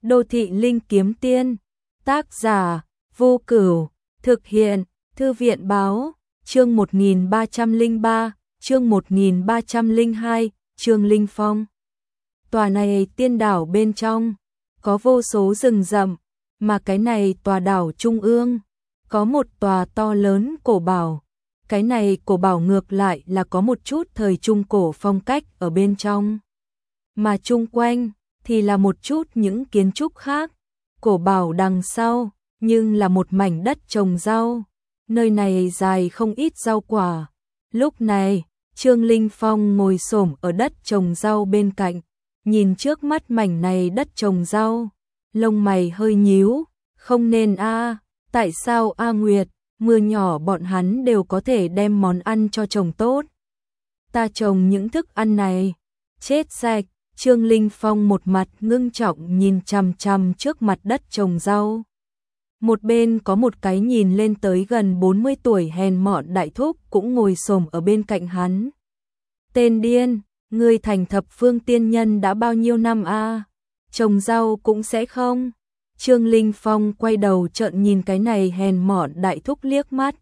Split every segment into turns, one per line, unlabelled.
Đô thị linh kiếm tiên, tác giả, Vô Cửu, thực hiện, Thư viện báo, chương 1303, chương 1302, chương Linh Phong. Tòa này tiên đảo bên trong, có vô số rừng rậm, mà cái này tòa đảo trung ương, có một tòa to lớn cổ bảo. Cái này cổ bảo ngược lại là có một chút thời trung cổ phong cách ở bên trong. Mà chung quanh thì là một chút những kiến trúc khác. Cổ bảo đằng sau, nhưng là một mảnh đất trồng rau. Nơi này dài không ít rau quả. Lúc này, Trương Linh Phong ngồi xổm ở đất trồng rau bên cạnh, nhìn trước mắt mảnh này đất trồng rau, lông mày hơi nhíu, không nên a, tại sao A Nguyệt, mưa nhỏ bọn hắn đều có thể đem món ăn cho trồng tốt. Ta trồng những thức ăn này, chết sạch. Trương Linh Phong một mặt ngưng trọng nhìn chằm chằm trước mặt đất trồng rau. Một bên có một cái nhìn lên tới gần 40 tuổi hèn mọn đại thúc cũng ngồi xổm ở bên cạnh hắn. Tên điên, ngươi thành thập phương tiên nhân đã bao nhiêu năm a? Trồng rau cũng sẽ không? Trương Linh Phong quay đầu trợn nhìn cái này hèn mọn đại thúc liếc mắt.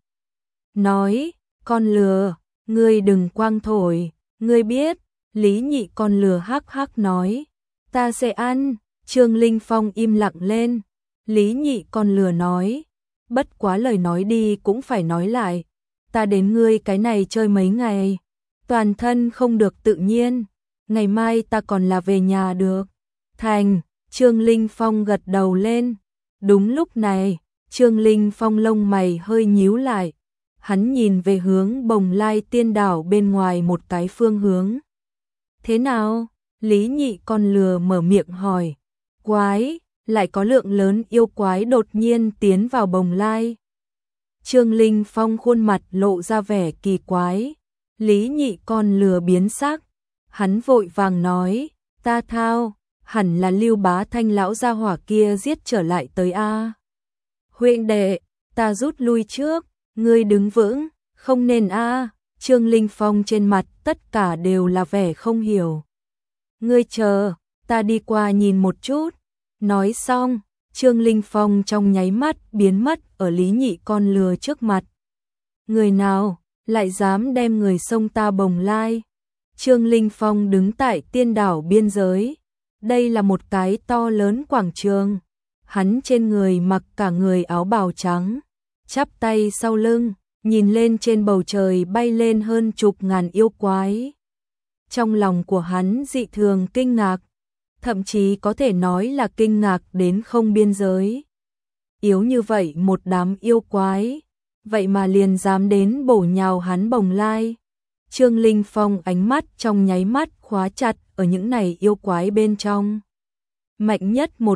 Nói, con lừa, ngươi đừng quang thổi, ngươi biết. Lý Nhị con lừa hắc hắc nói, ta sẽ ăn. Trương Linh Phong im lặng lên. Lý Nhị con lừa nói, bất quá lời nói đi cũng phải nói lại, ta đến ngươi cái này chơi mấy ngày, toàn thân không được tự nhiên, ngày mai ta còn là về nhà được. Thành. Trương Linh Phong gật đầu lên. Đúng lúc này, Trương Linh Phong lông mày hơi nhíu lại, hắn nhìn về hướng Bồng Lai tiên đảo bên ngoài một cái phương hướng. Thế nào? Lý Nhị con lừa mở miệng hỏi. Quái, lại có lượng lớn yêu quái đột nhiên tiến vào Bồng Lai. Trương Linh Phong khuôn mặt lộ ra vẻ kỳ quái. Lý Nhị con lừa biến sắc. Hắn vội vàng nói, ta thao, hẳn là Lưu Bá Thanh lão gia hỏa kia giết trở lại tới a. Huynh đệ, ta rút lui trước, ngươi đứng vững, không nên a. Trương Linh Phong trên mặt tất cả đều là vẻ không hiểu. Ngươi chờ, ta đi qua nhìn một chút. Nói xong, Trương Linh Phong trong nháy mắt biến mất ở Lý Nhị con lừa trước mặt. Người nào lại dám đem người sông ta Bồng Lai? Trương Linh Phong đứng tại tiên đảo biên giới. Đây là một cái to lớn quảng trường. Hắn trên người mặc cả người áo bào trắng, chắp tay sau lưng, nhìn lên trên bầu trời bay lên hơn chục ngàn yêu quái. Trong lòng của hắn dị thường kinh ngạc, thậm chí có thể nói là kinh ngạc đến không biên giới. Yếu như vậy một đám yêu quái, vậy mà liền dám đến bổ nhào hắn Bồng Lai. Trương Linh Phong ánh mắt trong nháy mắt khóa chặt ở những này yêu quái bên trong. Mạnh nhất một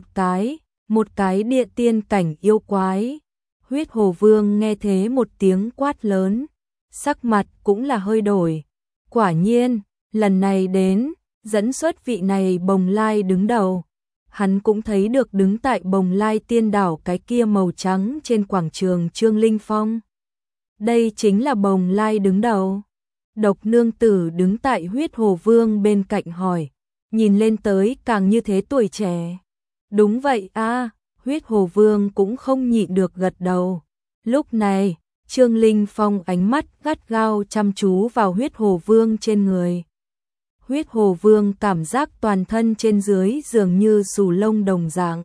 cái địa tiên cảnh yêu quái. Huyết Hồ Vương nghe thế một tiếng quát lớn, sắc mặt cũng là hơi đổi. Quả nhiên, lần này đến, dẫn xuất vị này Bồng Lai đứng đầu. Hắn cũng thấy được đứng tại Bồng Lai tiên đảo cái kia màu trắng trên quảng trường Trương Linh Phong. Đây chính là Bồng Lai đứng đầu. Độc nương tử đứng tại Huyết Hồ Vương bên cạnh hỏi, nhìn lên tới càng như thế tuổi trẻ. Đúng vậy a. Huyết Hồ Vương cũng không nhịn được gật đầu. Lúc này, Trương Linh Phong ánh mắt gắt gao chăm chú vào Huyết Hồ Vương trên người. Huyết Hồ Vương cảm giác toàn thân trên dưới dường như xù lông đồng dạng.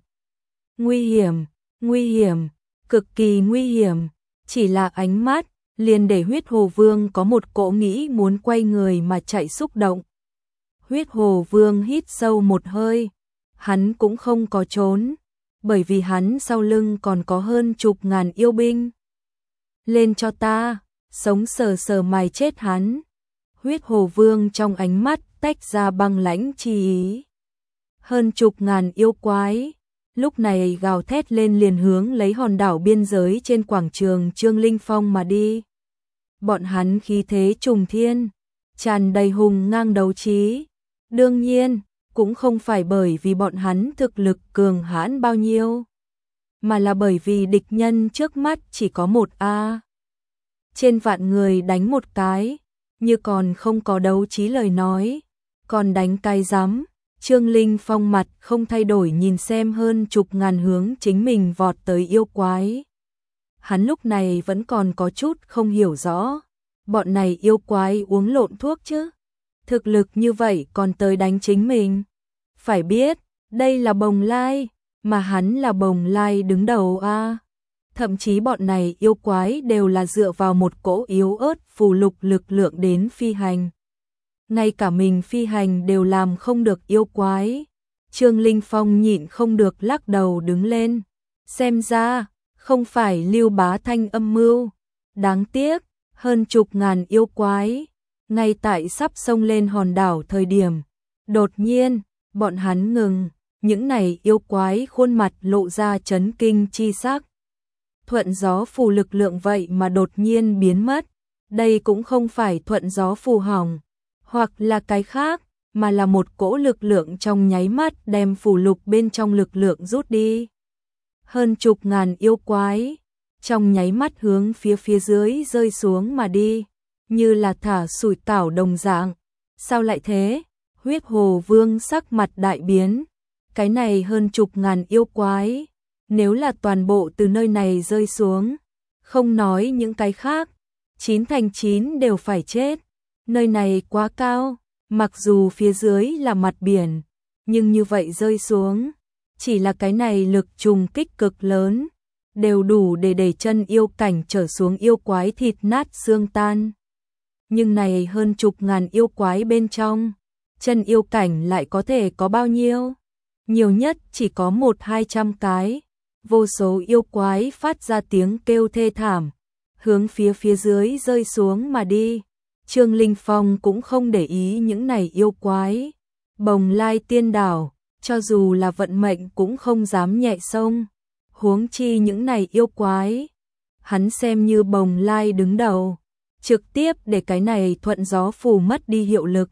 Nguy hiểm, cực kỳ nguy hiểm. Chỉ là ánh mắt, liền để Huyết Hồ Vương có một cỗ nghĩ muốn quay người mà chạy xúc động. Huyết Hồ Vương hít sâu một hơi. Hắn cũng không có trốn, bởi vì hắn sau lưng còn có hơn chục ngàn yêu binh. Lên cho ta, sống sờ sờ mày chết hắn. Huyết Hồ Vương trong ánh mắt tách ra băng lãnh chi ý. Hơn chục ngàn yêu quái, lúc này gào thét lên liền hướng lấy hòn đảo biên giới trên quảng trường Trương Linh Phong mà đi. Bọn hắn khí thế trùng thiên, tràn đầy hùng ngang đấu trí. Đương nhiên, cũng không phải bởi vì bọn hắn thực lực cường hãn bao nhiêu, mà là bởi vì địch nhân trước mắt chỉ có một a. Trên vạn người đánh một cái, như còn không có đấu trí lời nói, còn đánh cái rắm. Trương Linh Phong mặt không thay đổi nhìn xem hơn chục ngàn hướng chính mình vọt tới yêu quái. Hắn lúc này vẫn còn có chút không hiểu rõ, bọn này yêu quái uống lộn thuốc chứ? Thực lực như vậy còn tới đánh chính mình. Phải biết, đây là Bồng Lai, mà hắn là Bồng Lai đứng đầu a. Thậm chí bọn này yêu quái đều là dựa vào một cỗ yếu ớt phù lục lực lượng đến phi hành. Ngay cả mình phi hành đều làm không được yêu quái. Trương Linh Phong nhịn không được lắc đầu đứng lên. Xem ra, không phải Lưu Bá Thanh âm mưu. Đáng tiếc, hơn chục ngàn yêu quái. Ngay tại sắp xông lên hòn đảo thời điểm. Đột nhiên, bọn hắn ngừng. Những này yêu quái khuôn mặt lộ ra chấn kinh chi sắc. Thuận gió phù lực lượng vậy mà đột nhiên biến mất. Đây cũng không phải thuận gió phù hỏng, hoặc là cái khác, mà là một cỗ lực lượng trong nháy mắt đem phù lục bên trong lực lượng rút đi. Hơn chục ngàn yêu quái, trong nháy mắt hướng phía dưới rơi xuống mà đi, như là thả sủi cảo đồng dạng. Sao lại thế? Huyết Hồ Vương sắc mặt đại biến. Cái này hơn chục ngàn yêu quái, nếu là toàn bộ từ nơi này rơi xuống, không nói những cái khác, 9 thành 9 đều phải chết. Nơi này quá cao, mặc dù phía dưới là mặt biển, nhưng như vậy rơi xuống, chỉ là cái này lực trùng kích cực lớn, đều đủ để đẩy chân yêu cảnh trở xuống yêu quái thịt nát xương tan. Nhưng này hơn chục ngàn yêu quái bên trong, chân yêu cảnh lại có thể có bao nhiêu? Nhiều nhất chỉ có 100-200 cái. Vô số yêu quái phát ra tiếng kêu thê thảm, hướng phía dưới rơi xuống mà đi. Trương Linh Phong cũng không để ý những này yêu quái. Bồng Lai Tiên Đảo, cho dù là vận mệnh cũng không dám nhẹ sông, huống chi những này yêu quái. Hắn xem như Bồng Lai đứng đầu, trực tiếp để cái này thuận gió phù mất đi hiệu lực.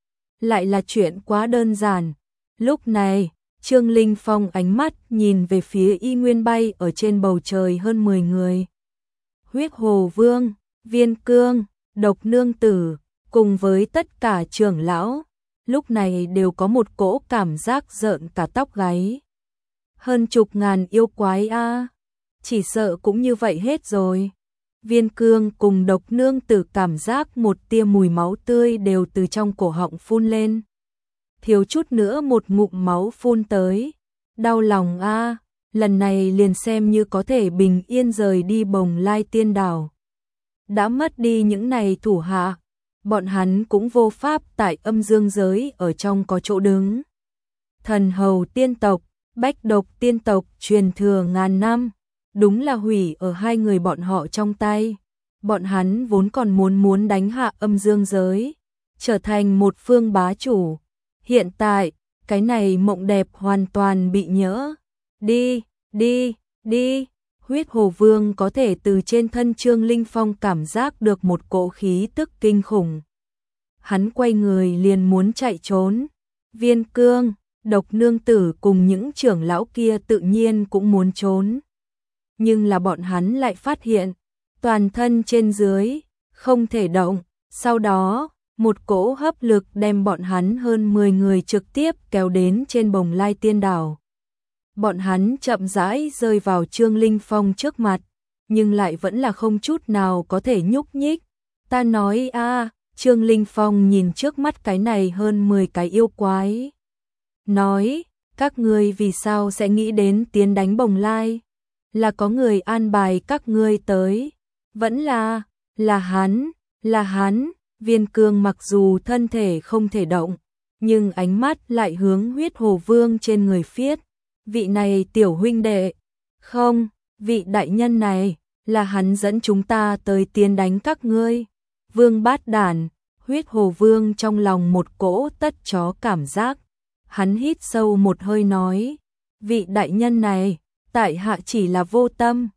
Lại là chuyện quá đơn giản. Lúc này, Trương Linh Phong ánh mắt nhìn về phía y nguyên bay ở trên bầu trời hơn 10 người. Huyết Hồ Vương, Viên Cương, Độc Nương Tử, cùng với tất cả trưởng lão, lúc này đều có một cỗ cảm giác rợn cả tóc gáy. Hơn chục ngàn yêu quái a, chỉ sợ cũng như vậy hết rồi. Viên Cương cùng Độc Nương Tử cảm giác một tia mùi máu tươi đều từ trong cổ họng phun lên. Thiếu chút nữa một ngụm máu phun tới. Đau lòng a, lần này liền xem như có thể bình yên rời đi Bồng Lai Tiên Đảo. Đã mất đi những này thủ hạ, bọn hắn cũng vô pháp tại âm dương giới ở trong có chỗ đứng. Thần hầu tiên tộc, bách độc tiên tộc truyền thừa ngàn năm, đúng là hủy ở hai người bọn họ trong tay. Bọn hắn vốn còn muốn đánh hạ âm dương giới, trở thành một phương bá chủ. Hiện tại, cái này mộng đẹp hoàn toàn bị nhỡ. Đi. Huyết Hồ Vương có thể từ trên thân Trương Linh Phong cảm giác được một cỗ khí tức kinh khủng. Hắn quay người liền muốn chạy trốn. Viên Cương, Độc Nương Tử cùng những trưởng lão kia tự nhiên cũng muốn trốn. Nhưng là bọn hắn lại phát hiện, toàn thân trên dưới, không thể động. Sau đó, một cỗ hấp lực đem bọn hắn hơn 10 người trực tiếp kéo đến trên Bồng Lai Tiên Đảo. Bọn hắn chậm rãi rơi vào Trương Linh Phong trước mặt, nhưng lại vẫn là không chút nào có thể nhúc nhích. Ta nói a, Trương Linh Phong nhìn trước mắt cái này hơn 10 cái yêu quái. Nói, các ngươi vì sao sẽ nghĩ đến tiến đánh Bồng Lai? Là có người an bài các ngươi tới? Vẫn là hắn. Viên Cương mặc dù thân thể không thể động, nhưng ánh mắt lại hướng Huyết Hồ Vương trên người phiết. Vị này tiểu huynh đệ, không, vị đại nhân này, là hắn dẫn chúng ta tới tiến đánh các ngươi. Vương Bát Đản, Huyết Hồ Vương trong lòng một cỗ tất chó cảm giác. Hắn hít sâu một hơi nói, vị đại nhân này, tại hạ chỉ là vô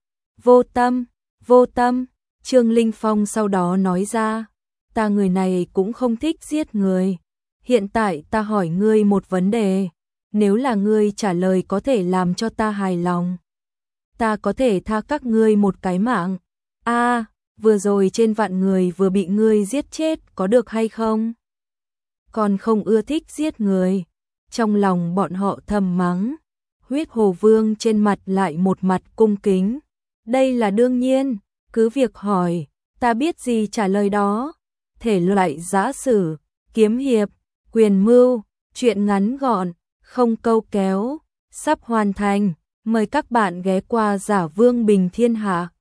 tâm. Trương Linh Phong sau đó nói ra, ta người này cũng không thích giết người. Hiện tại ta hỏi ngươi một vấn đề, nếu là ngươi trả lời có thể làm cho ta hài lòng, ta có thể tha các ngươi một cái mạng. A, vừa rồi trên vạn người vừa bị ngươi giết chết có được hay không? Còn không ưa thích giết người. trong lòng bọn họ thầm mắng. Huyết Hồ Vương trên mặt lại một mặt cung kính. Đây là đương nhiên, cứ việc hỏi, ta biết gì trả lời đó. Thể loại giã sử, kiếm hiệp, quyền mưu, truyện ngắn gọn, không câu kéo, sắp hoàn thành. Mời các bạn ghé qua Giả Vương Bình Thiên Hạ.